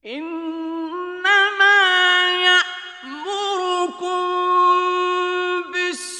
إنما يأمركم بالسوء والفحشاء، ويقول المفسدون في الأرض إنما يفسد ما يصلح الناس، وما يشعرون. إنما يأمركم بالسوء والفحشاء، ويقول المفسدون في الأرض إنما يفسد ما يصلح الناس، وما يشعرون. إنما يأمركم بالسوء والفحشاء،